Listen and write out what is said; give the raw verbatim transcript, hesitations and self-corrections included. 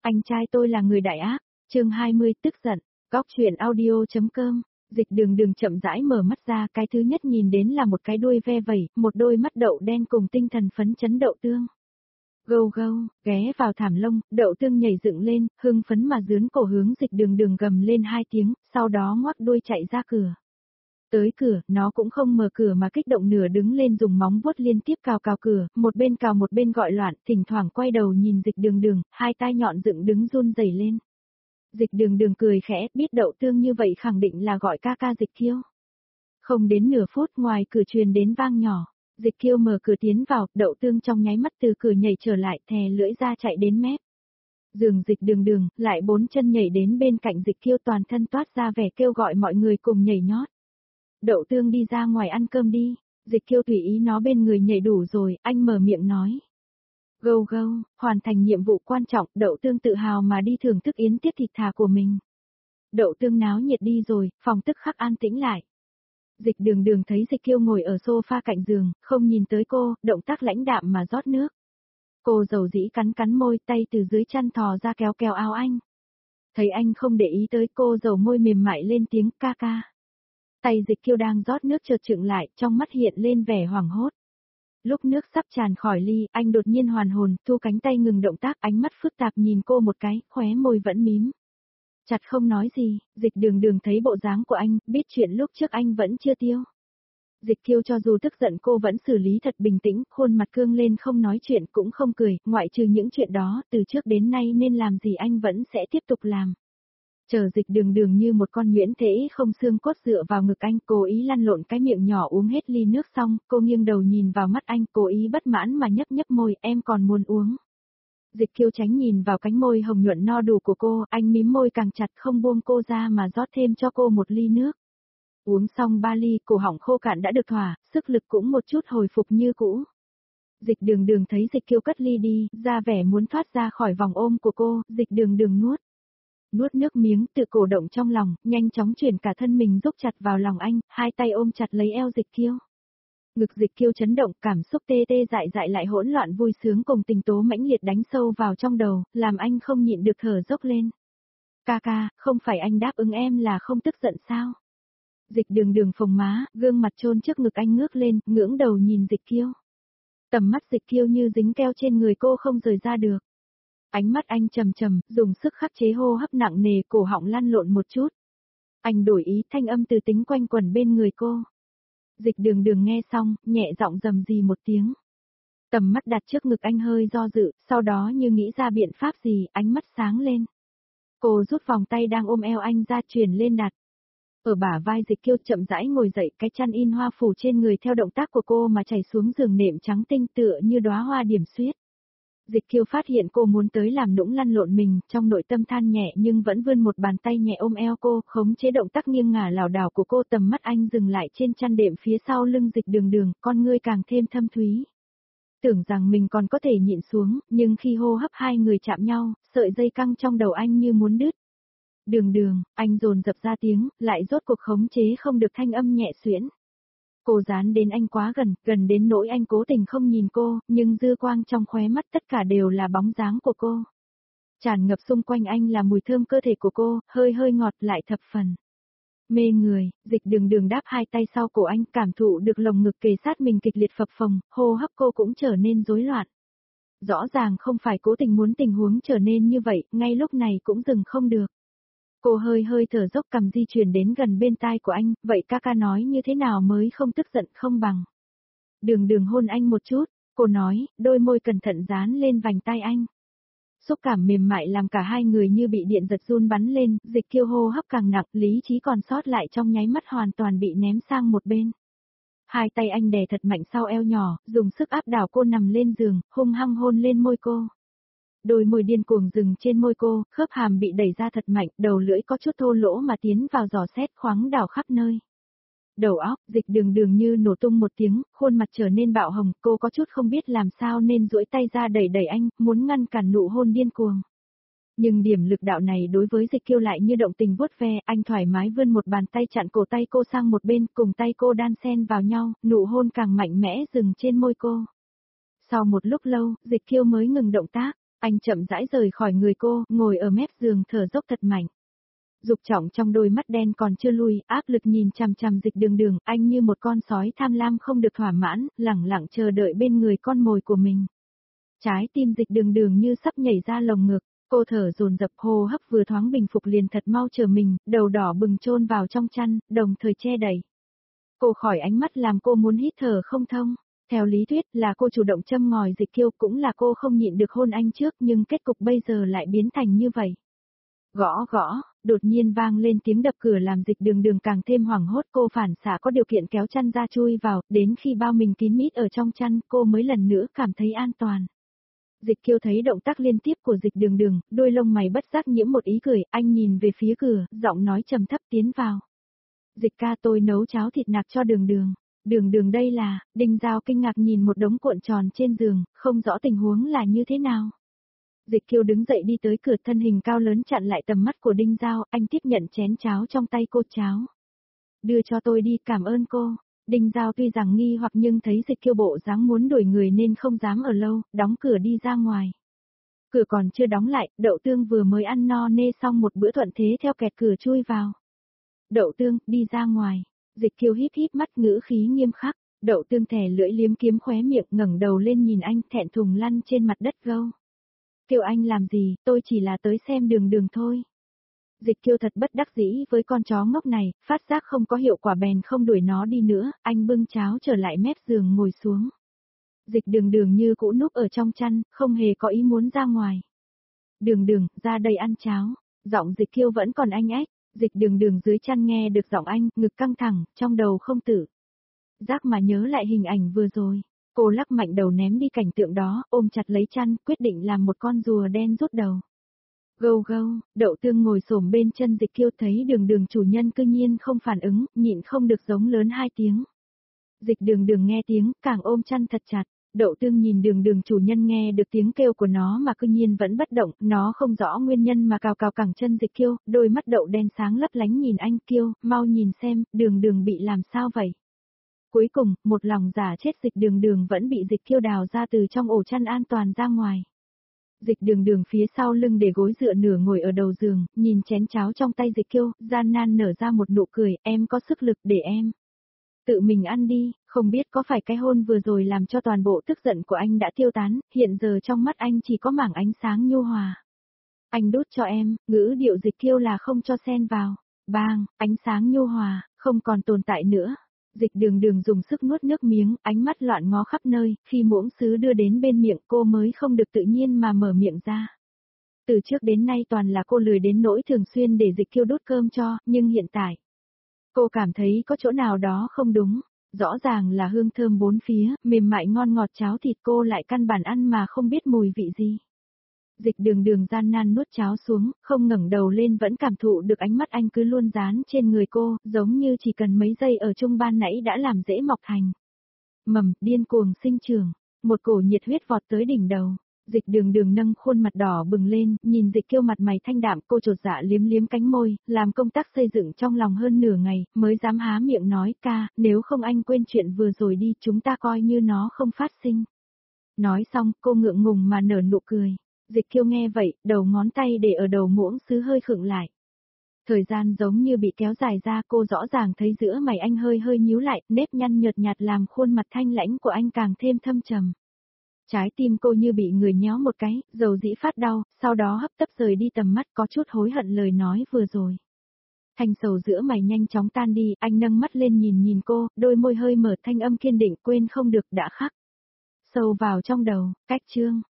Anh trai tôi là người đại ác. Chương hai mươi tức giận. Góc truyện audio.com. Dịch Đường Đường chậm rãi mở mắt ra, cái thứ nhất nhìn đến là một cái đuôi ve vẩy, một đôi mắt đậu đen cùng tinh thần phấn chấn Đậu Tương. Gâu gâu, ghé vào thảm lông, Đậu Tương nhảy dựng lên, hưng phấn mà dướn cổ hướng Dịch Đường Đường gầm lên hai tiếng, sau đó ngoắc đuôi chạy ra cửa. Tới cửa, nó cũng không mở cửa mà kích động nửa đứng lên dùng móng vuốt liên tiếp cào cào cửa, một bên cào một bên gọi loạn, thỉnh thoảng quay đầu nhìn Dịch Đường Đường, hai tai nhọn dựng đứng run rẩy lên. Dịch Đường Đường cười khẽ, biết Đậu Tương như vậy khẳng định là gọi ca ca Dịch Kiêu. Không đến nửa phút ngoài cửa truyền đến vang nhỏ, Dịch Kiêu mở cửa tiến vào, Đậu Tương trong nháy mắt từ cửa nhảy trở lại, thè lưỡi ra chạy đến mép giường Dịch Đường Đường, lại bốn chân nhảy đến bên cạnh Dịch Kiêu, toàn thân toát ra vẻ kêu gọi mọi người cùng nhảy nhót. Đậu Tương đi ra ngoài ăn cơm đi. Dịch Kiêu tùy ý nó bên người nhảy đủ rồi, anh mở miệng nói. Gâu gâu, hoàn thành nhiệm vụ quan trọng, Đậu Tương tự hào mà đi thưởng thức yến tiết thịt thà của mình. Đậu Tương náo nhiệt đi rồi, phòng tức khắc an tĩnh lại. Dịch Đường Đường thấy Dịch Kiêu ngồi ở sofa cạnh giường, không nhìn tới cô, động tác lãnh đạm mà rót nước. Cô dầu dĩ cắn cắn môi, tay từ dưới chăn thò ra kéo kéo áo anh. Thấy anh không để ý tới cô, dầu môi mềm mại lên tiếng ca ca. Tay Dịch Kiêu đang rót nước chợt chững lại, trong mắt hiện lên vẻ hoảng hốt. Lúc nước sắp tràn khỏi ly, anh đột nhiên hoàn hồn, thu cánh tay ngừng động tác, ánh mắt phức tạp nhìn cô một cái, khóe môi vẫn mím chặt không nói gì. Dịch Đường Đường thấy bộ dáng của anh, biết chuyện lúc trước anh vẫn chưa tiêu. Dịch Kiêu cho dù tức giận cô vẫn xử lý thật bình tĩnh, khuôn mặt cương lên không nói chuyện cũng không cười, ngoại trừ những chuyện đó, từ trước đến nay nên làm gì anh vẫn sẽ tiếp tục làm. Chờ Dịch Đường Đường như một con nhuyễn thế không xương cốt dựa vào ngực anh, cố ý lăn lộn cái miệng nhỏ uống hết ly nước xong, cô nghiêng đầu nhìn vào mắt anh, cố ý bất mãn mà nhấp nhấp môi, em còn muốn uống. Dịch Kiêu tránh nhìn vào cánh môi hồng nhuận no đủ của cô, anh mím môi càng chặt không buông cô ra mà rót thêm cho cô một ly nước. Uống xong ba ly, cổ họng khô cạn đã được thỏa, sức lực cũng một chút hồi phục như cũ. Dịch Đường Đường thấy Dịch Kiêu cất ly đi, ra vẻ muốn thoát ra khỏi vòng ôm của cô, Dịch Đường Đường nuốt. Nuốt nước miếng, tự cổ động trong lòng, nhanh chóng chuyển cả thân mình rúc chặt vào lòng anh, hai tay ôm chặt lấy eo Dịch Kiêu. Ngực Dịch Kiêu chấn động, cảm xúc tê tê dại dại lại hỗn loạn vui sướng cùng tình tố mãnh liệt đánh sâu vào trong đầu, làm anh không nhịn được thở dốc lên. Ca ca, không phải anh đáp ứng em là không tức giận sao? Dịch Đường Đường phồng má, gương mặt chôn trước ngực anh ngước lên, ngưỡng đầu nhìn Dịch Kiêu. Tầm mắt Dịch Kiêu như dính keo trên người cô không rời ra được. Ánh mắt anh trầm trầm, dùng sức khắc chế hô hấp nặng nề, cổ họng lăn lộn một chút. Anh đổi ý, thanh âm từ tính quanh quẩn bên người cô. Dịch Đường Đường nghe xong, nhẹ giọng rầm rì một tiếng. Tầm mắt đặt trước ngực anh hơi do dự, sau đó như nghĩ ra biện pháp gì, ánh mắt sáng lên. Cô rút vòng tay đang ôm eo anh ra truyền lên đặt. Ở bả vai Dịch Kiêu chậm rãi ngồi dậy, cái chăn in hoa phủ trên người theo động tác của cô mà chảy xuống giường nệm trắng tinh tựa như đóa hoa điểm xuyết. Dịch Kiêu phát hiện cô muốn tới làm nũng lăn lộn mình, trong nội tâm than nhẹ nhưng vẫn vươn một bàn tay nhẹ ôm eo cô, khống chế động tác nghiêng ngả lảo đảo của cô, tầm mắt anh dừng lại trên chăn đệm phía sau lưng Dịch Đường Đường, con ngươi càng thêm thâm thúy. Tưởng rằng mình còn có thể nhịn xuống, nhưng khi hô hấp hai người chạm nhau, sợi dây căng trong đầu anh như muốn đứt. Đường Đường, anh dồn dập ra tiếng, lại rốt cuộc khống chế không được thanh âm nhẹ xuyễn. Cô dán đến anh quá gần, gần đến nỗi anh cố tình không nhìn cô, nhưng dư quang trong khóe mắt tất cả đều là bóng dáng của cô. Tràn ngập xung quanh anh là mùi thơm cơ thể của cô, hơi hơi ngọt lại thập phần. Mê người, Dịch Đường Đường đáp hai tay sau cổ anh, cảm thụ được lồng ngực kề sát mình kịch liệt phập phồng, hô hấp cô cũng trở nên rối loạn. Rõ ràng không phải cố tình muốn tình huống trở nên như vậy, ngay lúc này cũng dừng không được. Cô hơi hơi thở dốc, cầm di chuyển đến gần bên tai của anh, vậy ca ca nói như thế nào mới không tức giận không bằng. Đường Đường hôn anh một chút, cô nói, đôi môi cẩn thận dán lên vành tai anh. Xúc cảm mềm mại làm cả hai người như bị điện giật run bắn lên, Dịch Kiêu hô hấp càng nặng, lý trí còn sót lại trong nháy mắt hoàn toàn bị ném sang một bên. Hai tay anh đè thật mạnh sau eo nhỏ, dùng sức áp đảo cô nằm lên giường, hung hăng hôn lên môi cô. Đôi môi điên cuồng dừng trên môi cô, khớp hàm bị đẩy ra thật mạnh, đầu lưỡi có chút thô lỗ mà tiến vào giò xét khoáng đảo khắp nơi. Đầu óc, Dịch Đường Đường như nổ tung một tiếng, khuôn mặt trở nên bạo hồng, cô có chút không biết làm sao nên duỗi tay ra đẩy đẩy anh, muốn ngăn cản nụ hôn điên cuồng. Nhưng điểm lực đạo này đối với Dịch Kiêu lại như động tình vuốt ve, anh thoải mái vươn một bàn tay chặn cổ tay cô sang một bên, cùng tay cô đan xen vào nhau, nụ hôn càng mạnh mẽ dừng trên môi cô. Sau một lúc lâu, Dịch Kiêu mới ngừng động tác. Anh chậm rãi rời khỏi người cô, ngồi ở mép giường thở dốc thật mạnh. Dục trọng trong đôi mắt đen còn chưa lui, áp lực nhìn chằm chằm Dịch Đường Đường, anh như một con sói tham lam không được thỏa mãn, lẳng lặng chờ đợi bên người con mồi của mình. Trái tim Dịch Đường Đường như sắp nhảy ra lồng ngực, cô thở dồn dập, hô hấp vừa thoáng bình phục liền thật mau chờ mình, đầu đỏ bừng chôn vào trong chăn, đồng thời che đậy. Cô khỏi ánh mắt làm cô muốn hít thở không thông. Theo lý thuyết là cô chủ động châm ngòi Dịch Kiêu, cũng là cô không nhịn được hôn anh trước, nhưng kết cục bây giờ lại biến thành như vậy. Gõ gõ, đột nhiên vang lên tiếng đập cửa làm Dịch Đường Đường càng thêm hoảng hốt, cô phản xạ có điều kiện kéo chăn ra chui vào, đến khi bao mình kín mít ở trong chăn, cô mới lần nữa cảm thấy an toàn. Dịch Kiêu thấy động tác liên tiếp của Dịch Đường Đường, đôi lông mày bất giác nhiễm một ý cười, anh nhìn về phía cửa, giọng nói trầm thấp tiến vào. Dịch ca, tôi nấu cháo thịt nạc cho Đường Đường. Đường Đường đây là, Đinh Giao kinh ngạc nhìn một đống cuộn tròn trên giường, không rõ tình huống là như thế nào. Dịch Kiêu đứng dậy đi tới cửa, thân hình cao lớn chặn lại tầm mắt của Đinh Giao, anh tiếp nhận chén cháo trong tay cô. Cháo. Đưa cho tôi đi, cảm ơn cô. Đinh Giao tuy rằng nghi hoặc nhưng thấy Dịch Kiêu bộ dáng muốn đuổi người nên không dám ở lâu, đóng cửa đi ra ngoài. Cửa còn chưa đóng lại, Đậu Tương vừa mới ăn no nê xong một bữa thuận thế theo kẹt cửa chui vào. Đậu Tương, đi ra ngoài. Dịch Kiêu híp híp mắt, ngữ khí nghiêm khắc. Đậu Tương thè lưỡi liếm kiếm khóe miệng, ngẩng đầu lên nhìn anh, thẹn thùng lăn trên mặt đất gâu. Kiều anh làm gì, tôi chỉ là tới xem Đường Đường thôi. Dịch Kiêu thật bất đắc dĩ với con chó ngốc này, phát giác không có hiệu quả bèn không đuổi nó đi nữa, anh bưng cháo trở lại mép giường ngồi xuống. Dịch Đường Đường như cũ núp ở trong chăn, không hề có ý muốn ra ngoài. Đường Đường, ra đây ăn cháo. Giọng Dịch Kiêu vẫn còn anh ếch. Dịch Đường Đường dưới chăn nghe được giọng anh, ngực căng thẳng, trong đầu không tự giác mà nhớ lại hình ảnh vừa rồi. Cô lắc mạnh đầu ném đi cảnh tượng đó, ôm chặt lấy chăn, quyết định làm một con rùa đen rút đầu. Gâu gâu, Đậu Tương ngồi xổm bên chân Dịch Kiêu thấy Đường Đường chủ nhân cư nhiên không phản ứng, nhịn không được giống lớn hai tiếng. Dịch Đường Đường nghe tiếng, càng ôm chăn thật chặt. Đậu Tương nhìn Đường Đường chủ nhân nghe được tiếng kêu của nó mà cư nhiên vẫn bất động, nó không rõ nguyên nhân mà cào cào cẳng chân Dịch Kiêu, đôi mắt đậu đen sáng lấp lánh nhìn anh. Kiêu, mau nhìn xem, Đường Đường bị làm sao vậy? Cuối cùng, một lòng giả chết Dịch Đường Đường vẫn bị Dịch Kiêu đào ra từ trong ổ chăn an toàn ra ngoài. Dịch Đường Đường phía sau lưng để gối dựa nửa ngồi ở đầu giường, nhìn chén cháo trong tay Dịch Kiêu, gian nan nở ra một nụ cười, em có sức lực để em tự mình ăn đi, không biết có phải cái hôn vừa rồi làm cho toàn bộ tức giận của anh đã tiêu tán, hiện giờ trong mắt anh chỉ có mảng ánh sáng nhu hòa. Anh đút cho em, ngữ điệu Dịch Kiêu là không cho xen vào. Bang, ánh sáng nhu hòa, không còn tồn tại nữa. Dịch Đường Đường dùng sức nuốt nước miếng, ánh mắt loạn ngó khắp nơi, khi muỗng sứ đưa đến bên miệng cô mới không được tự nhiên mà mở miệng ra. Từ trước đến nay toàn là cô lười đến nỗi thường xuyên để Dịch Kiêu đút cơm cho, nhưng hiện tại, cô cảm thấy có chỗ nào đó không đúng. Rõ ràng là hương thơm bốn phía, mềm mại ngon ngọt cháo thịt cô lại căn bản ăn mà không biết mùi vị gì. Dịch Đường Đường gian nan nuốt cháo xuống, không ngẩng đầu lên vẫn cảm thụ được ánh mắt anh cứ luôn dán trên người cô, giống như chỉ cần mấy giây ở chung ban nãy đã làm dễ mọc thành mầm, điên cuồng sinh trưởng. Một cổ nhiệt huyết vọt tới đỉnh đầu. Dịch Đường Đường nâng khuôn mặt đỏ bừng lên, nhìn Dịch Kiêu mặt mày thanh đạm, cô chột dạ liếm liếm cánh môi, làm công tác xây dựng trong lòng hơn nửa ngày, mới dám há miệng nói, ca, nếu không anh quên chuyện vừa rồi đi, chúng ta coi như nó không phát sinh. Nói xong, cô ngượng ngùng mà nở nụ cười. Dịch Kiêu nghe vậy, đầu ngón tay để ở đầu muỗng sứ hơi khựng lại. Thời gian giống như bị kéo dài ra, cô rõ ràng thấy giữa mày anh hơi hơi nhíu lại, nếp nhăn nhợt nhạt làm khuôn mặt thanh lãnh của anh càng thêm thâm trầm. Trái tim cô như bị người nhéo một cái, dầu dĩ phát đau, sau đó hấp tấp rời đi tầm mắt, có chút hối hận lời nói vừa rồi. Thanh sầu giữa mày nhanh chóng tan đi, anh nâng mắt lên nhìn nhìn cô, đôi môi hơi mở, thanh âm kiên định, quên không được đã khắc sâu vào trong đầu. Cách chương